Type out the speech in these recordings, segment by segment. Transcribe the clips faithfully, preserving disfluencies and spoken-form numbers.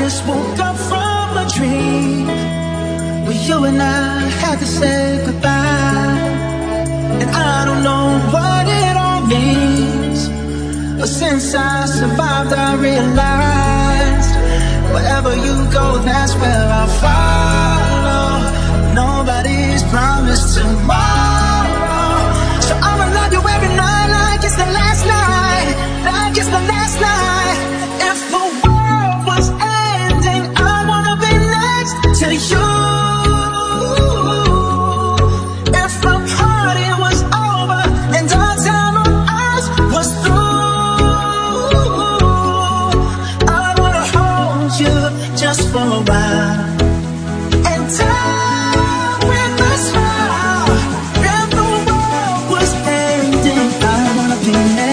just woke up from a dream where you and I had to say goodbye. And I don't know what it all means, but since I survived I realized wherever you go, that's where I'll follow. Nobody's promised tomorrow, so I'ma love you every night like it's the last night, like it's the last night. If the world was ending, I wanna be next to you. If the party was over and our time on earth was through, I wanna hold you just for a while and die with a smile. If the world was ending, I wanna be next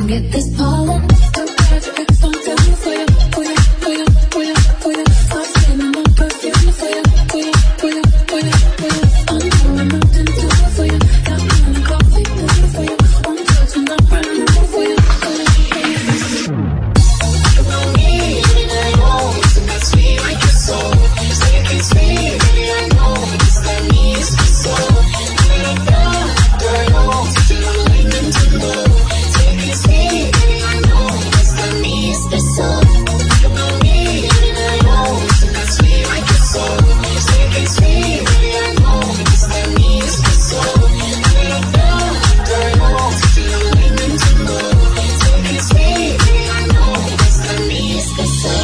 get this pollen. The birds of X don't tell me for you, for you, for you, for you, for you. Stop smelling my perfume for you, for you, for you, for you, for you. I'm doing nothing to it for you. Got me in the coffee for you. I'm touching up right now for you, for you, for you. About me, and I know it's about sweet like your soul. Say it it's me, baby, I know it's that me, it's the soul. When I fell, girl, I know it's you lightning to blow. Say it it's me, baby, I know it's that me, it's the soul. About me, and I know it's about sweet like your soul. Say it it's me, baby, I know it's that me, it's the soul. When I fell, girl, I know it's you lightning to blow. Say it it's me, baby, I know it's that me, it's the soul.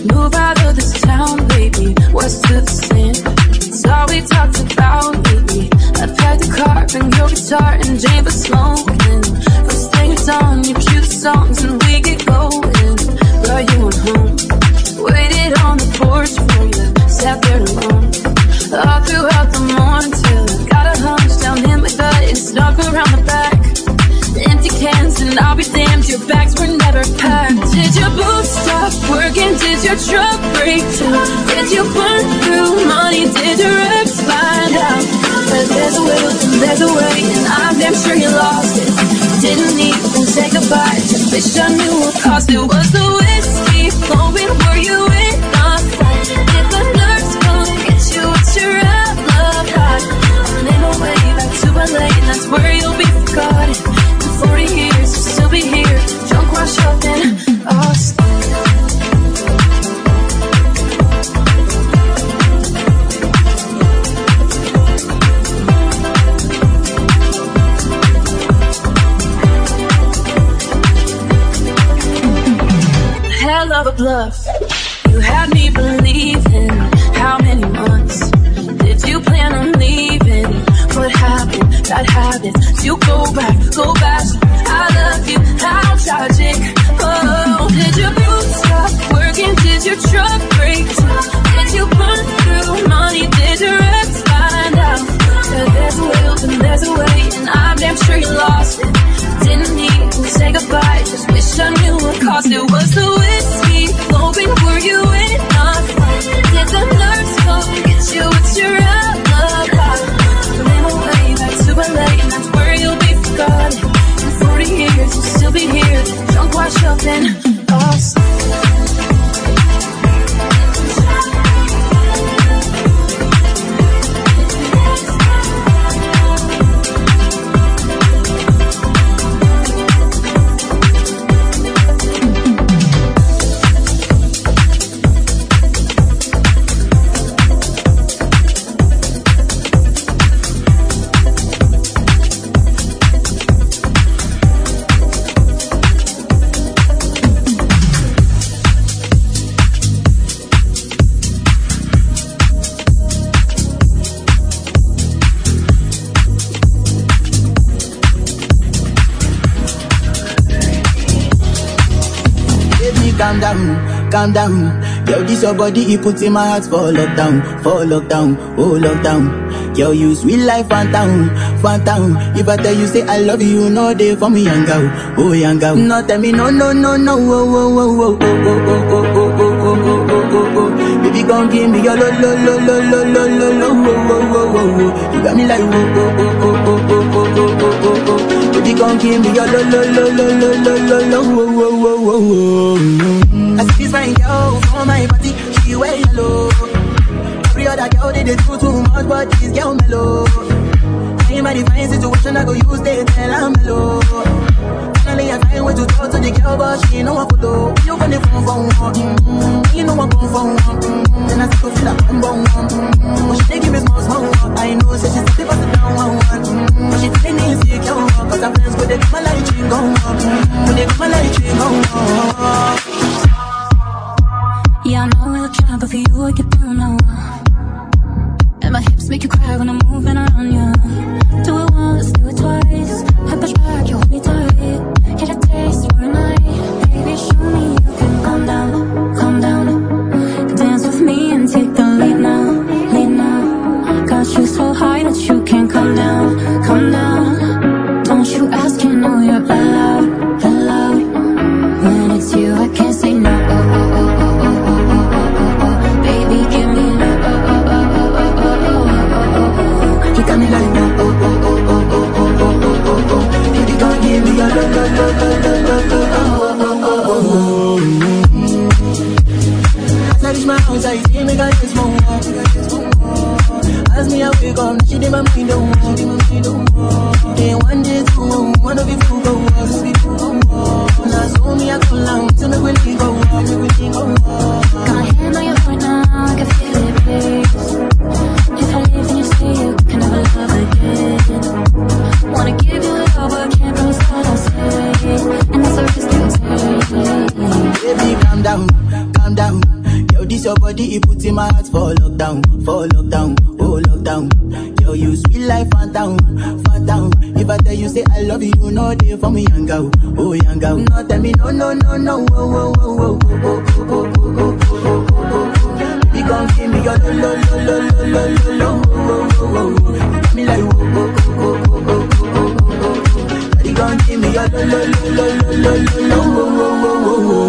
move out of this town, baby. What's to the sin? It's all we talked about lately. I packed the car, bring your guitar and Jane for smoking. First thing it's on, you cue the songs and we get going. Brought you on home, waited on the porch for you, sat there alone all throughout the morning till I got a hunch down in my gut and snuck around the back. Empty cans and I'll be damned, your bags were never packed. Did your boots stop working? Did your truck break down? Did you burn through money? Did your ex find out? But there's a will and there's a way, and I'm damn sure you lost it. Didn't even say goodbye, just wish I knew what cost it. Was the whiskey flowing? Were you in a fight? Did the nurse come get you? What's your outlook hot? Name away back to L A, and that's where you'll be forgotten. Forty years, you'll still be here, drunk, washed up in Austin. Hell of a bluff, you had me believing. How many months did you plan on leaving? What happened? Bad habits, you go back, go back. I love you, how tragic. Oh, did your boots stop working? Did your truck break down? Did you burn through money? Did your ex find out? Yeah, there's a will and there's a way, and I'm damn sure you lost it. Didn't even say goodbye, just wish I knew what cost it. Was the whiskey flowing? Were you in a fight? Did the nurse come get you? What's your outlook like? Name away back to L A, and that's where you'll be forgotten. In forty years, you'll still be here, drunk, washed up in Austin. Calm down, calm down. Yo, this your body, it puts in my heart for lockdown, for lockdown, oh lockdown. Yo, you sweet life, phantom, phantom. If I tell you say I love you, you know they for me, young girl, oh young girl. No tell me no, no, no, no, oh, oh, oh, oh, oh, oh, oh, oh, oh, oh, oh, oh, oh. Baby, come give me your lo, lo, lo, lo, lo, lo, lo, lo, oh, oh, oh, oh, oh. You got me like oh, oh, oh, oh, oh, oh, oh, oh, oh, oh. Baby, come give me your lo, lo, lo, lo, lo, lo, lo, lo, oh, oh, oh, oh, oh. I see this fine girl for my party, she wear yellow. Every other girl they, they do too much, but this girl mellow. Ain't by the fine situation, I go use they tell I'm mellow. Finally I find way to talk to the girl, but she ain't no one photo. You gonna phone for one, mm-hmm. You know I'm going for one, mm-hmm. Then I still feel like I'm born, mm-hmm. But she they give me small, small one. I know, say she's still pass it down one, one, mm-hmm. But she feeling insecure, cause her friends go, they got my light ring go on, mm-hmm. They got my light ring go on. Yeah, I know I look shy, but for you I get down now. And my hips make you cry when I'm moving around you. Do it once, do it twice. I push back, you hold me tight. Get a taste for a night. Baby, show me you can calm down, calm down. Dance with me and take the lead now, lead now. Got you so high that you can't come down, come down. Don't you ask, you know you're allowed, allowed. When it's you, I can't say no. As I reach my house, I see me got this more. As me I wake up, she did my mind don't walk. Day one, day two, one of you two go us. Now so me I go long, to me when we go walk. Got my hand on your heart now, I can feel it race. If I leave then you say you can never love again. Wanna give you it all but can't promise what I'll say. And the surface still take. Baby, calm down, calm down. this your body, it puts in my heart for lockdown, for lockdown, oh lockdown. Yo, you sweet life, phantom, phantom. If I tell you say I love you, you know they for me, young girl, oh young girl. No, tell me no, no, no, no, oh, oh, oh, oh, oh, oh, oh, oh, oh, oh, oh. You gon' give me your lo, lo, lo, lo, lo, lo, lo, lo, oh, oh, oh, oh. You got me like, oh, oh, oh, oh, oh, oh, oh, oh. You gon' give me your lo, lo, lo, lo, lo, lo, lo, lo, oh, oh, oh, oh, oh.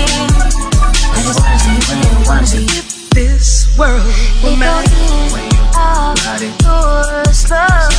This world will matter when you I did. Do us love.